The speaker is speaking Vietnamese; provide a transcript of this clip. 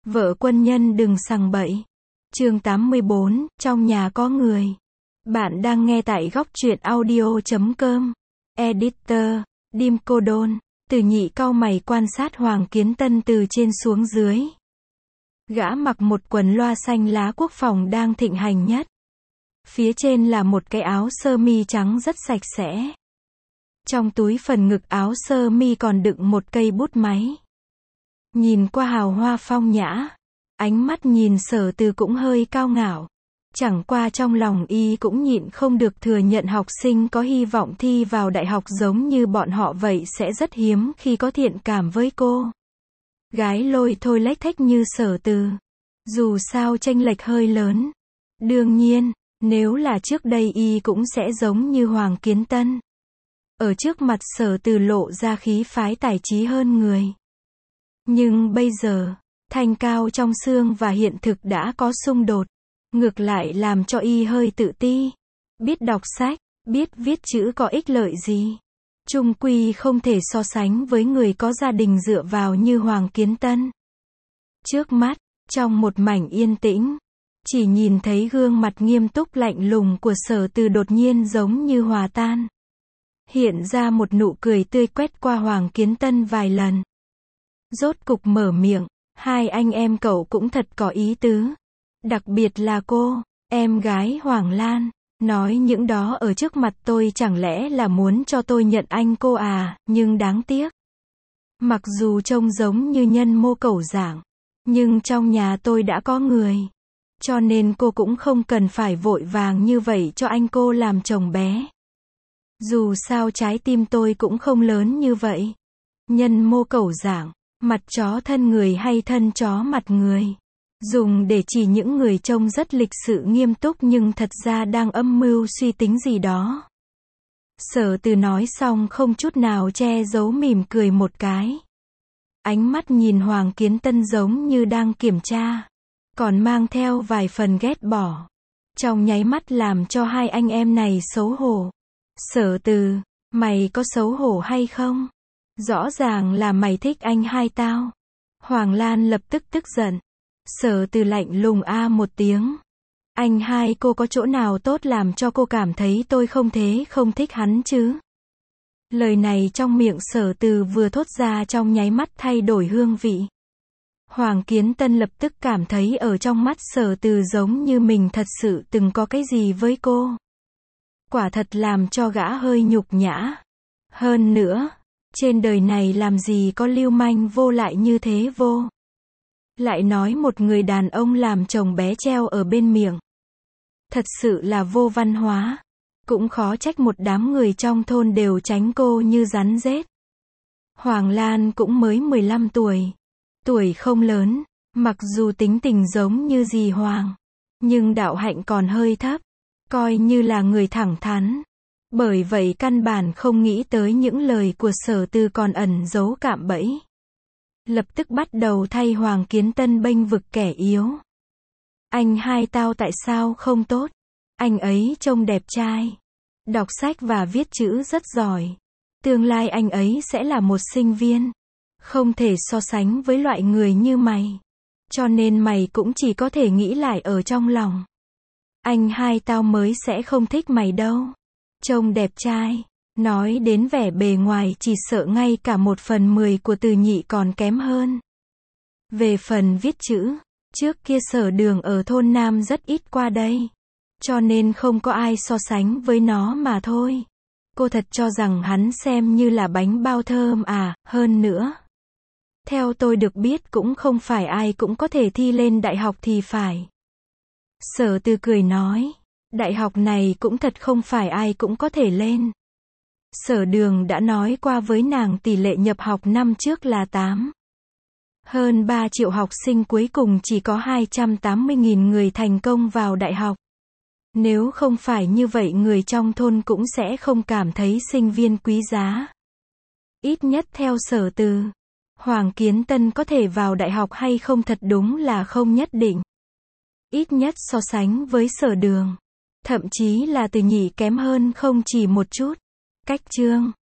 Vợ quân nhân đừng sằng bậy. Chương 84, trong nhà có người. Bạn đang nghe tại góc truyện audio.com. Editor, Dim Cô Đôn. Từ Nhị cau mày quan sát Hoàng Kiến Tân từ trên xuống dưới. Gã mặc một quần loa xanh lá quốc phòng đang thịnh hành nhất. Phía trên là một cái áo sơ mi trắng rất sạch sẽ. Trong túi phần ngực áo sơ mi còn đựng một cây bút máy. Nhìn qua hào hoa phong nhã, ánh mắt nhìn Sở Từ cũng hơi cao ngạo. Chẳng qua trong lòng y cũng nhịn không được thừa nhận học sinh có hy vọng thi vào đại học giống như bọn họ vậy sẽ rất hiếm khi có thiện cảm với cô. Gái lôi thôi lếch thếch như Sở Từ. Dù sao chênh lệch hơi lớn. Đương nhiên, nếu là trước đây y cũng sẽ giống như Hoàng Kiến Tân. Ở trước mặt Sở Từ lộ ra khí phái tài trí hơn người. Nhưng bây giờ, thanh cao trong xương và hiện thực đã có xung đột. Ngược lại làm cho y hơi tự ti. Biết đọc sách, biết viết chữ có ích lợi gì. Chung quy không thể so sánh với người có gia đình dựa vào như Hoàng Kiến Tân. Trước mắt, trong một mảnh yên tĩnh, chỉ nhìn thấy gương mặt nghiêm túc lạnh lùng của Sở Từ đột nhiên giống như hòa tan. Hiện ra một nụ cười tươi quét qua Hoàng Kiến Tân vài lần. Rốt cục mở miệng, hai anh em cậu cũng thật có ý tứ. Đặc biệt là cô, em gái Hoàng Lan, nói những đó ở trước mặt tôi chẳng lẽ là muốn cho tôi nhận anh cô à, nhưng đáng tiếc. Mặc dù trông giống như nhân mô cẩu dạng, nhưng trong nhà tôi đã có người. Cho nên cô cũng không cần phải vội vàng như vậy cho anh cô làm chồng bé. Dù sao trái tim tôi cũng không lớn như vậy. Nhân mô cẩu dạng, mặt chó thân người hay thân chó mặt người. Dùng để chỉ những người trông rất lịch sự nghiêm túc nhưng thật ra đang âm mưu suy tính gì đó. Sở Từ nói xong không chút nào che giấu mỉm cười một cái. Ánh mắt nhìn Hoàng Kiến Tân giống như đang kiểm tra. Còn mang theo vài phần ghét bỏ. Trong nháy mắt làm cho hai anh em này xấu hổ. Sở Từ, mày có xấu hổ hay không? Rõ ràng là mày thích anh hai tao. Hoàng Lan lập tức tức giận. Sở Từ lạnh lùng a một tiếng. Anh hai cô có chỗ nào tốt làm cho cô cảm thấy tôi không thích hắn chứ? Lời này trong miệng Sở Từ vừa thốt ra trong nháy mắt thay đổi hương vị. Hoàng Kiến Tân lập tức cảm thấy ở trong mắt Sở Từ giống như mình thật sự từng có cái gì với cô. Quả thật làm cho gã hơi nhục nhã. Hơn nữa, trên đời này làm gì có lưu manh vô lại như thế vô. Lại nói một người đàn ông làm chồng bé treo ở bên miệng. Thật sự là vô văn hóa. Cũng khó trách một đám người trong thôn đều tránh cô như rắn rết. Hoàng Lan cũng mới 15 tuổi. Tuổi không lớn, mặc dù tính tình giống như dì Hoàng. Nhưng đạo hạnh còn hơi thấp. Coi như là người thẳng thắn. Bởi vậy căn bản không nghĩ tới những lời của Sở Từ còn ẩn giấu cạm bẫy. Lập tức bắt đầu thay Hoàng Kiến Tân bênh vực kẻ yếu. Anh hai tao tại sao không tốt? Anh ấy trông đẹp trai. Đọc sách và viết chữ rất giỏi. Tương lai anh ấy sẽ là một sinh viên. Không thể so sánh với loại người như mày. Cho nên mày cũng chỉ có thể nghĩ lại ở trong lòng. Anh hai tao mới sẽ không thích mày đâu. Trông đẹp trai. Nói đến vẻ bề ngoài chỉ sợ ngay cả 1/10 của Từ Nhị còn kém hơn. Về phần viết chữ, trước kia Sở Đường ở thôn Nam rất ít qua đây. Cho nên không có ai so sánh với nó mà thôi. Cô thật cho rằng hắn xem như là bánh bao thơm à, hơn nữa. Theo tôi được biết cũng không phải ai cũng có thể thi lên đại học thì phải. Sở Từ cười nói, đại học này cũng thật không phải ai cũng có thể lên. Sở Đường đã nói qua với nàng tỷ lệ nhập học năm trước là 8. Hơn 3 triệu học sinh cuối cùng chỉ có 280.000 người thành công vào đại học. Nếu không phải như vậy người trong thôn cũng sẽ không cảm thấy sinh viên quý giá. Ít nhất theo Sở Từ, Hoàng Kiến Tân có thể vào đại học hay không thật đúng là không nhất định. Ít nhất so sánh với Sở Đường. Thậm chí là Từ Nhị kém hơn không chỉ một chút. Cách chương